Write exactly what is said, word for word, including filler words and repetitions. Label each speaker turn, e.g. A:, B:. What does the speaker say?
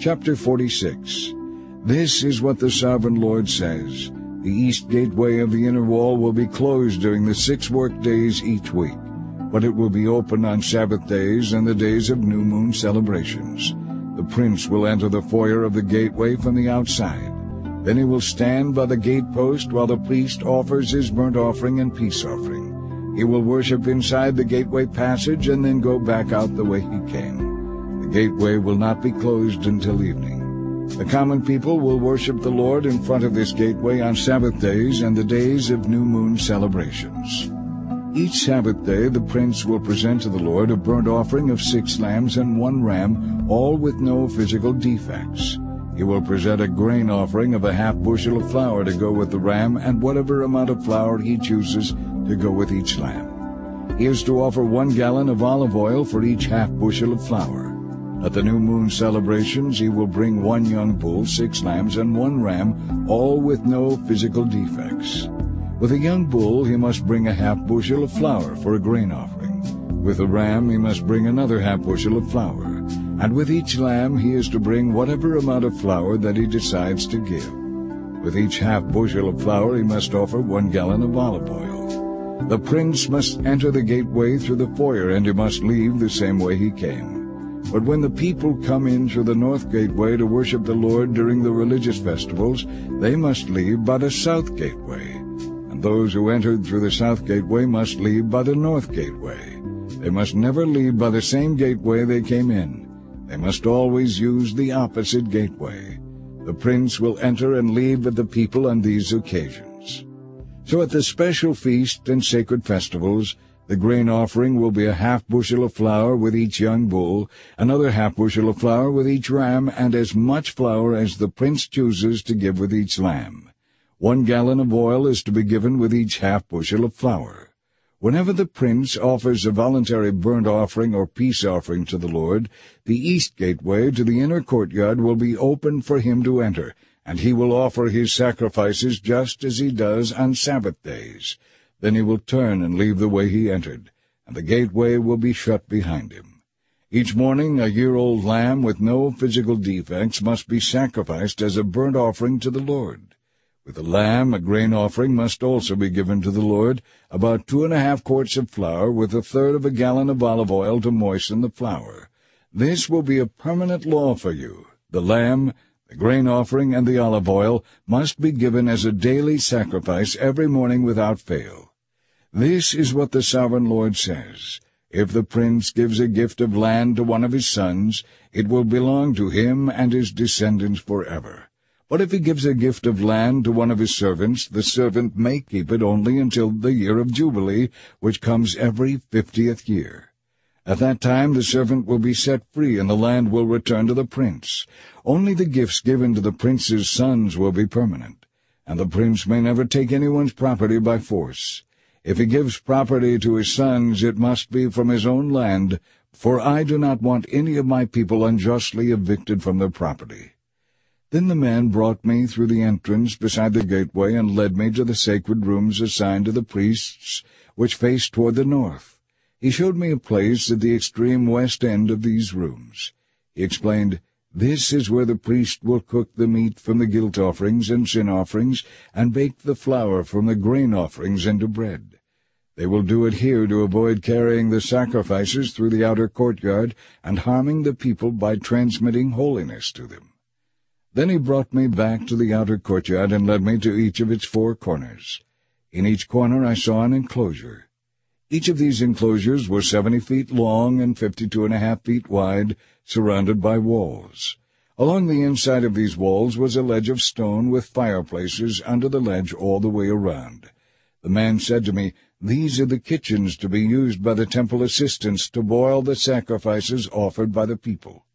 A: Chapter forty-six. This is what the Sovereign Lord says. The east gateway of the inner wall will be closed during the six work days each week, but it will be open on Sabbath days and the days of new moon celebrations. The prince will enter the foyer of the gateway from the outside. Then he will stand by the gatepost while the priest offers his burnt offering and peace offering. He will worship inside the gateway passage and then go back out the way he came. The gateway will not be closed until evening. The common people will worship the Lord in front of this gateway on Sabbath days and the days of new moon celebrations. Each Sabbath day the prince will present to the Lord a burnt offering of six lambs and one ram, all with no physical defects. He will present a grain offering of a half bushel of flour to go with the ram and whatever amount of flour he chooses to go with each lamb. He is to offer one gallon of olive oil for each half bushel of flour. At the new moon celebrations he will bring one young bull, six lambs, and one ram, all with no physical defects. With a young bull he must bring a half bushel of flour for a grain offering. With a ram he must bring another half bushel of flour. And with each lamb he is to bring whatever amount of flour that he decides to give. With each half bushel of flour he must offer one gallon of olive oil. The prince must enter the gateway through the foyer, and he must leave the same way he came. But when the people come in through the north gateway to worship the Lord during the religious festivals, they must leave by the south gateway. And those who entered through the south gateway must leave by the north gateway. They must never leave by the same gateway they came in. They must always use the opposite gateway. The prince will enter and leave with the people on these occasions. So at the special feast and sacred festivals, the grain offering will be a half bushel of flour with each young bull, another half bushel of flour with each ram, and as much flour as the prince chooses to give with each lamb. One gallon of oil is to be given with each half bushel of flour. Whenever the prince offers a voluntary burnt offering or peace offering to the Lord, the east gateway to the inner courtyard will be open for him to enter, and he will offer his sacrifices just as he does on Sabbath days. Then he will turn and leave the way he entered, and the gateway will be shut behind him. Each morning a year-old lamb with no physical defects must be sacrificed as a burnt offering to the Lord. With the lamb, a grain offering must also be given to the Lord, about two and a half quarts of flour with a third of a gallon of olive oil to moisten the flour. This will be a permanent law for you. The lamb, the grain offering, and the olive oil must be given as a daily sacrifice every morning without fail. This is what the Sovereign Lord says. If the prince gives a gift of land to one of his sons, it will belong to him and his descendants forever. But if he gives a gift of land to one of his servants, the servant may keep it only until the year of Jubilee, which comes every fiftieth year. At that time the servant will be set free, and the land will return to the prince. Only the gifts given to the prince's sons will be permanent, and the prince may never take anyone's property by force. If he gives property to his sons, it must be from his own land, for I do not want any of my people unjustly evicted from their property. Then the man brought me through the entrance beside the gateway and led me to the sacred rooms assigned to the priests, which faced toward the north. He showed me a place at the extreme west end of these rooms. He explained, "This is where the priest will cook the meat from the guilt offerings and sin offerings, and bake the flour from the grain offerings into bread. They will do it here to avoid carrying the sacrifices through the outer courtyard and harming the people by transmitting holiness to them." Then he brought me back to the outer courtyard and led me to each of its four corners. In each corner I saw an enclosure. Each of these enclosures were seventy feet long and fifty-two and a half feet wide, surrounded by walls. Along the inside of these walls was a ledge of stone with fireplaces under the ledge all the way around. The man said to me, "These are the kitchens to be used by the temple assistants to boil the sacrifices offered by the people."